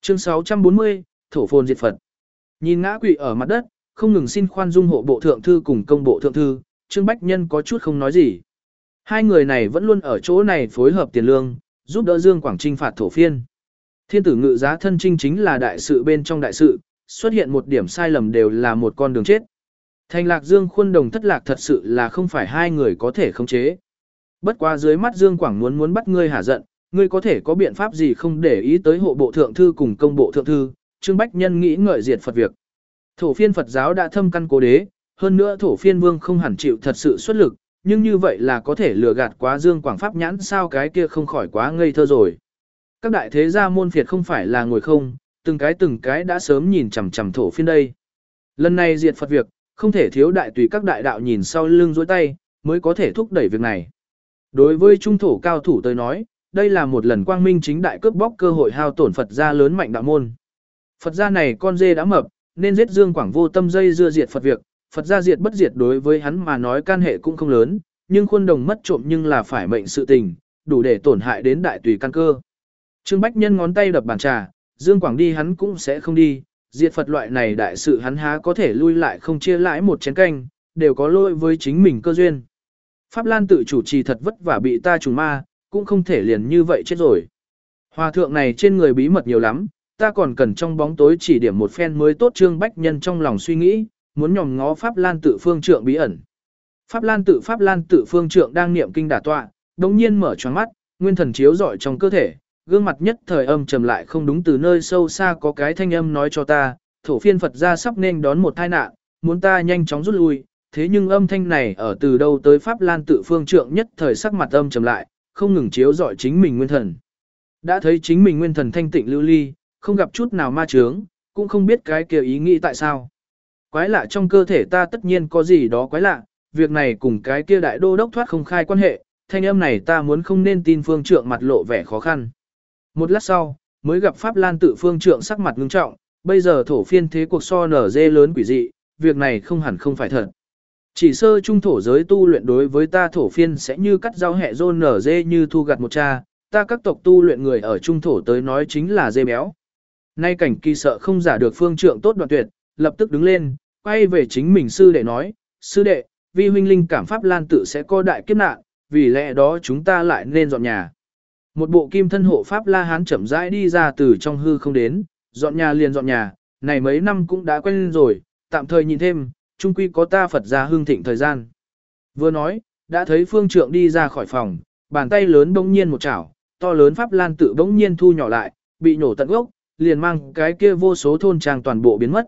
Chương 640, thổ phồn diệt Phật. Nhìn ngã quỵ ở mặt đất, không ngừng xin khoan dung hộ bộ thượng thư cùng công bộ thượng thư, Trương Bách Nhân có chút không nói gì. Hai người này vẫn luôn ở chỗ này phối hợp tiền lương, giúp đỡ Dương Quảng trinh phạt thổ phiên. Thiên tử ngự giá thân chinh chính là đại sự bên trong đại sự, xuất hiện một điểm sai lầm đều là một con đường chết. Thành Lạc Dương Khuôn Đồng thất lạc thật sự là không phải hai người có thể khống chế. Bất quá dưới mắt Dương Quảng muốn bắt ngươi hả giận, ngươi có thể có biện pháp gì không để ý tới hộ bộ thượng thư cùng công bộ thượng thư, Trương Bách Nhân nghĩ ngợi diệt Phật việc. Thổ phiên Phật giáo đã thâm căn cố đế, hơn nữa thổ phiên vương không hẳn chịu thật sự xuất lực, nhưng như vậy là có thể lừa gạt quá Dương Quảng pháp nhãn sao cái kia không khỏi quá ngây thơ rồi. Các đại thế gia môn phiệt không phải là ngồi không, từng cái đã sớm nhìn chằm chằm thổ phiên đây. Lần này diệt Phật việc, không thể thiếu đại tùy các đại đạo nhìn sau lưng dối tay, mới có thể thúc đẩy việc này. Đối với trung thổ cao thủ tới nói, đây là một lần quang minh chính đại cướp bóc cơ hội hao tổn Phật gia lớn mạnh đạo môn. Phật gia này con dê đã mập, nên giết Dương Quảng vô tâm dây dưa diệt Phật việc, Phật gia diệt bất diệt đối với hắn mà nói can hệ cũng không lớn, nhưng Khuôn Đồng mất trộm nhưng là phải mệnh sự tình, đủ để tổn hại đến đại tùy căn cơ. Trương Bách Nhân ngón tay đập bàn trà, Dương Quảng đi hắn cũng sẽ không đi, diệt Phật loại này đại sự hắn há có thể lui lại không chia lãi một chén canh, đều có lỗi với chính mình cơ duyên. Pháp Lan tự chủ trì thật vất vả bị ta trùng ma, cũng không thể liền như vậy chết rồi. Hòa thượng này trên người bí mật nhiều lắm, ta còn cần trong bóng tối chỉ điểm một phen mới tốt. Trương Bách Nhân trong lòng suy nghĩ, muốn nhòm ngó Pháp Lan tự phương trượng bí ẩn. Pháp Lan tự phương trượng đang niệm kinh đả tọa, đống nhiên mở choáng mắt, nguyên thần chiếu rọi trong cơ thể, gương mặt nhất thời âm trầm lại không đúng, từ nơi sâu xa có cái thanh âm nói cho ta, thổ phiên Phật gia sắp nên đón một tai nạn, muốn ta nhanh chóng rút lui, thế nhưng âm thanh này ở từ đâu tới? Pháp Lan tự phương trượng nhất thời sắc mặt âm trầm lại, không ngừng chiếu rọi chính mình nguyên thần. Đã thấy chính mình nguyên thần thanh tịnh lưu ly, không gặp chút nào ma chướng, cũng không biết cái kia ý nghĩ tại sao. Quái lạ, trong cơ thể ta tất nhiên có gì đó quái lạ, việc này cùng cái kia đại đô đốc thoát không khai quan hệ, thanh âm này ta muốn không nên tin. Phương trượng mặt lộ vẻ khó khăn. Một lát sau, mới gặp Pháp Lan tự phương trượng sắc mặt ngưng trọng, bây giờ thổ phiên thế cuộc so nở dê lớn quỷ dị, việc này không hẳn không phải thật. Chỉ sơ trung thổ giới tu luyện đối với ta thổ phiên sẽ như cắt rau hẹ rôn nở dê như thu gặt một cha, ta các tộc tu luyện người ở trung thổ tới nói chính là dê béo. Nay cảnh kỳ sợ không giả được phương trượng tốt đoạn tuyệt, lập tức đứng lên, quay về chính mình sư đệ nói, sư đệ, vi huynh linh cảm Pháp Lan tự sẽ có đại kiếp nạn, vì lẽ đó chúng ta lại nên dọn nhà. Một bộ kim thân hộ Pháp La Hán chậm rãi đi ra từ trong hư không đến, dọn nhà liền dọn nhà, này mấy năm cũng đã quen rồi, tạm thời nhìn thêm, chung quy có ta Phật gia hương thịnh thời gian. Vừa nói, đã thấy phương trượng đi ra khỏi phòng, bàn tay lớn bỗng nhiên một chảo, to lớn Pháp Lan tự bỗng nhiên thu nhỏ lại, bị nổ tận gốc, liền mang cái kia vô số thôn trang toàn bộ biến mất.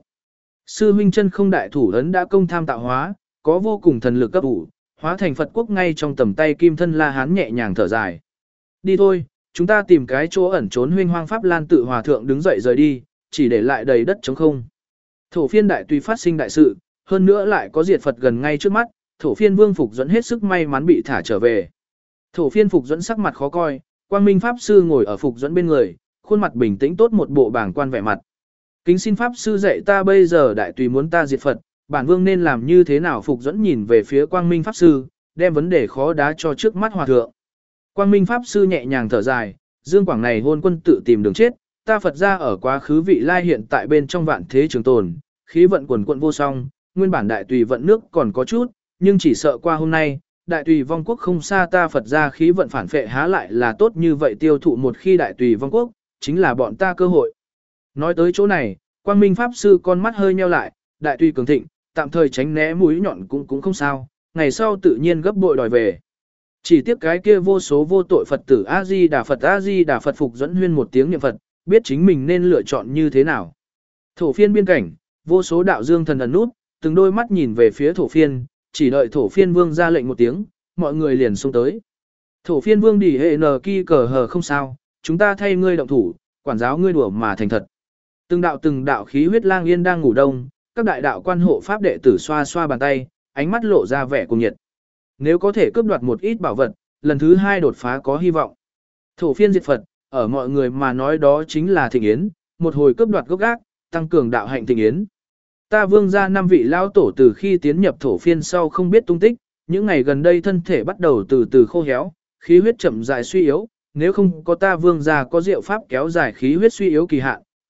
Sư huynh chân không đại thủ ấn đã công tham tạo hóa, có vô cùng thần lực cấp ủ, hóa thành Phật quốc ngay trong tầm tay kim thân La Hán nhẹ nhàng thở dài. Đi thôi, chúng ta tìm cái chỗ ẩn trốn. Huynh hoang Pháp Lan tự hòa thượng đứng dậy rời đi, chỉ để lại đầy đất trống không. Thổ phiên đại tùy phát sinh đại sự, hơn nữa lại có diệt Phật gần ngay trước mắt, thổ phiên vương Phục Duẫn hết sức may mắn bị thả trở về. Thổ phiên Phục Duẫn sắc mặt khó coi, Quang Minh Pháp Sư ngồi ở Phục Duẫn bên người, khuôn mặt bình tĩnh tốt một bộ bảng quan vẻ mặt. Kính xin Pháp Sư dạy ta, bây giờ đại tùy muốn ta diệt Phật, bản vương nên làm như thế nào? Phục Duẫn nhìn về phía Quang Minh Pháp Sư, đem vấn đề khó đá cho trước mắt hòa thượng. Quang Minh Pháp Sư nhẹ nhàng thở dài, Dương Quảng này hôn quân tự tìm đường chết, ta Phật gia ở quá khứ vị lai hiện tại bên trong vạn thế trường tồn, khí vận quần quận vô song, nguyên bản đại tùy vận nước còn có chút, nhưng chỉ sợ qua hôm nay, đại tùy vong quốc không xa, ta Phật gia khí vận phản phệ há lại là tốt như vậy tiêu thụ. Một khi đại tùy vong quốc, chính là bọn ta cơ hội. Nói tới chỗ này, Quang Minh Pháp Sư con mắt hơi nheo lại, đại tùy cường thịnh, tạm thời tránh né mũi nhọn cũng không sao, ngày sau tự nhiên gấp bội đòi về. Chỉ tiếc cái kia vô số vô tội Phật tử A Di Đà Phật. Phục Duẫn huyên một tiếng niệm Phật, biết chính mình nên lựa chọn như thế nào. Thổ phiên biên cảnh, vô số đạo dương thần ẩn nút, từng đôi mắt nhìn về phía thổ phiên, chỉ đợi thổ phiên vương ra lệnh một tiếng, mọi người liền xông tới. Thổ phiên vương đỉ hệ nờ ki cờ hờ không sao, chúng ta thay ngươi động thủ, quản giáo ngươi đùa mà thành thật. Từng đạo khí huyết lang yên đang ngủ đông, các đại đạo quan hộ pháp đệ tử xoa xoa bàn tay, ánh mắt lộ ra vẻ cuồng nhiệt. Nếu có thể cướp đoạt một ít bảo vật, lần thứ 2 đột phá có hy vọng. Thổ phiên diệt Phật, ở mọi người mà nói đó chính là thịnh yến, một hồi cướp đoạt gốc gác, tăng cường đạo hạnh thịnh yến. Ta vương gia 5 vị lao tổ từ khi tiến nhập thổ phiên sau không biết tung tích, những ngày gần đây thân thể bắt đầu từ từ khô héo, khí huyết chậm rãi suy yếu, nếu không có ta vương gia có diệu pháp kéo dài khí huyết suy yếu kỳ hạn,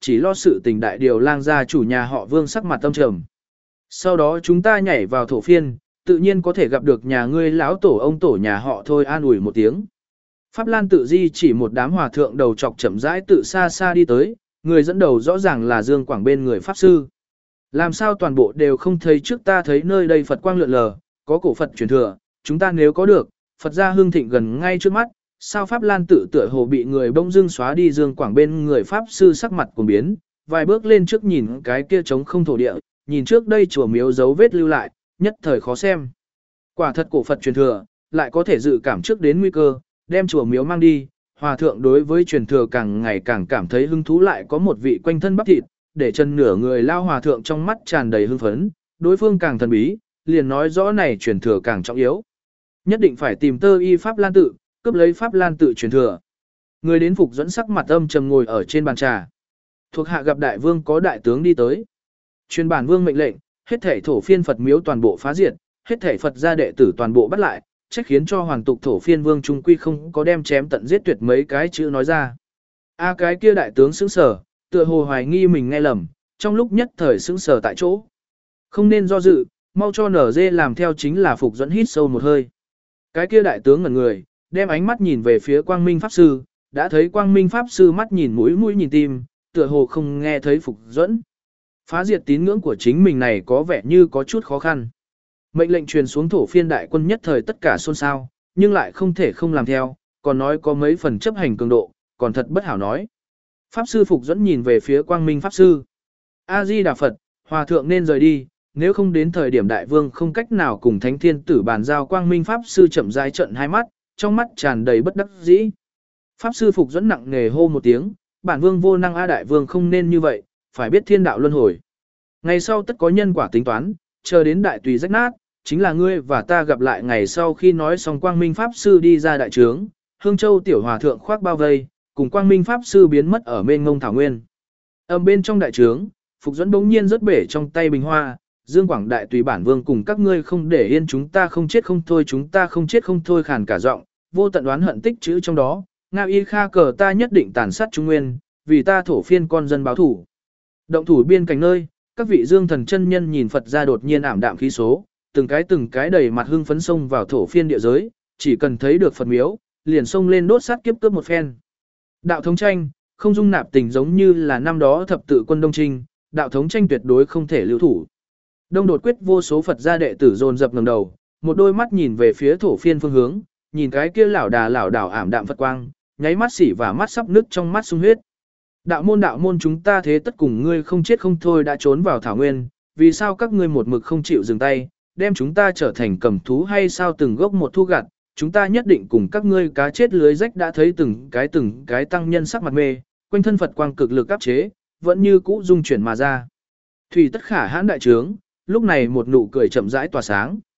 chỉ lo sự tình đại điều lang gia chủ nhà họ Vương sắc mặt tâm trầm. Sau đó chúng ta nhảy vào thổ phiên, tự nhiên có thể gặp được nhà ngươi lão tổ ông tổ nhà họ thôi an ủi một tiếng. Pháp Lan tự di chỉ một đám hòa thượng đầu chọc chậm rãi tự xa xa đi tới, người dẫn đầu rõ ràng là Dương Quảng bên người Pháp Sư. Làm sao toàn bộ đều không thấy trước ta thấy nơi đây Phật quang lượn lờ, có cổ Phật truyền thừa, chúng ta nếu có được, Phật gia hương thịnh gần ngay trước mắt, sao Pháp Lan tự tựa hồ bị người bông dưng xóa đi. Dương Quảng bên người Pháp Sư sắc mặt cuồng biến, vài bước lên trước nhìn cái kia trống không thổ địa, nhìn trước đây chùa miếu dấu vết lưu lại, nhất thời khó xem. Quả thật cổ Phật truyền thừa, lại có thể dự cảm trước đến nguy cơ, đem chùa miếu mang đi. Hòa thượng đối với truyền thừa càng ngày càng cảm thấy hứng thú, lại có một vị quanh thân bắp thịt, để chân nửa người lao hòa thượng trong mắt tràn đầy hưng phấn, đối phương càng thần bí, liền nói rõ này truyền thừa càng trọng yếu. Nhất định phải tìm tơ y Pháp Lan tự, cướp lấy Pháp Lan tự truyền thừa. Người đến Phục dẫn sắc mặt âm trầm ngồi ở trên bàn trà. Thuộc hạ gặp đại vương có đại tướng đi tới. Truyền bản vương mệnh lệnh, hết thảy thổ phiên Phật miếu toàn bộ phá diệt, hết thảy Phật gia đệ tử toàn bộ bắt lại, trách khiến cho hoàn tục thổ phiên vương trung quy không có đem chém tận giết tuyệt mấy cái chữ nói ra. Cái kia đại tướng sững sờ, tựa hồ hoài nghi mình nghe lầm, trong lúc nhất thời sững sờ tại chỗ. Không nên do dự, mau cho nở dê làm theo. Chính là Phục dẫn hít sâu một hơi. Cái kia đại tướng ngẩn người, đem ánh mắt nhìn về phía Quang Minh Pháp Sư, đã thấy Quang Minh Pháp Sư mắt nhìn mũi mũi nhìn tim, tựa hồ không nghe thấy Phục dẫn. Phá diệt tín ngưỡng của chính mình này có vẻ như có chút khó khăn. Mệnh lệnh truyền xuống thổ phiên đại quân nhất thời tất cả xôn xao, nhưng lại không thể không làm theo, còn nói có mấy phần chấp hành cường độ, còn thật bất hảo nói. Pháp Sư Phục dẫn nhìn về phía Quang Minh Pháp Sư. A-di-đà Phật, Hòa thượng nên rời đi, nếu không đến thời điểm đại vương không cách nào cùng Thánh Thiên Tử bàn giao. Quang Minh Pháp Sư chậm rãi trợn hai mắt, trong mắt tràn đầy bất đắc dĩ. Pháp Sư Phục dẫn nặng nề hô một tiếng, bản vương vô năng a, đại vương không nên như vậy, phải biết thiên đạo luân hồi. Ngày sau tất có nhân quả tính toán, chờ đến đại tùy rách nát, chính là ngươi và ta gặp lại. Ngày sau khi nói xong, Quang Minh Pháp Sư đi ra đại trướng, Hương Châu tiểu hòa thượng khoác bao vây, cùng Quang Minh Pháp Sư biến mất ở mênh mông thảo nguyên. Bên trong đại trướng, Phục dẫn bỗng nhiên rớt bể trong tay bình hoa. Dương Quảng đại tùy bản vương cùng các ngươi không để yên, chúng ta không chết không thôi, chúng ta không chết không thôi, khàn cả giọng, vô tận đoán hận tích chữ trong đó. Ngao y kha cờ, ta nhất định tàn sát Trung Nguyên, vì ta thổ phiên con dân báo thủ. Động thủ biên cảnh nơi, các vị Dương thần chân nhân nhìn Phật ra đột nhiên ảm đạm khí số, từng cái đầy mặt hưng phấn xông vào thổ phiên địa giới, chỉ cần thấy được Phật miếu, liền xông lên đốt sát kiếp cướp một phen. Đạo thống tranh, không dung nạp tình, giống như là năm đó thập tự quân Đông Trinh, đạo thống tranh tuyệt đối không thể lưu thủ. Đông đột quyết vô số Phật gia đệ tử dồn dập ngẩng đầu, một đôi mắt nhìn về phía thổ phiên phương hướng, nhìn cái kia lảo đảo ảm đạm Phật quang, nháy mắt xỉ và mắt sắp nứt trong mắt sung huyết. Đạo môn chúng ta thế tất cùng ngươi không chết không thôi đã trốn vào thảo nguyên, vì sao các ngươi một mực không chịu dừng tay, đem chúng ta trở thành cầm thú hay sao? Từng gốc một thu gặt, chúng ta nhất định cùng các ngươi cá chết lưới rách. Đã thấy từng cái tăng nhân sắc mặt mê, quanh thân Phật quang cực lực áp chế, vẫn như cũ dung chuyển mà ra. Thủy tất khả hãn đại trướng, lúc này một nụ cười chậm rãi tỏa sáng.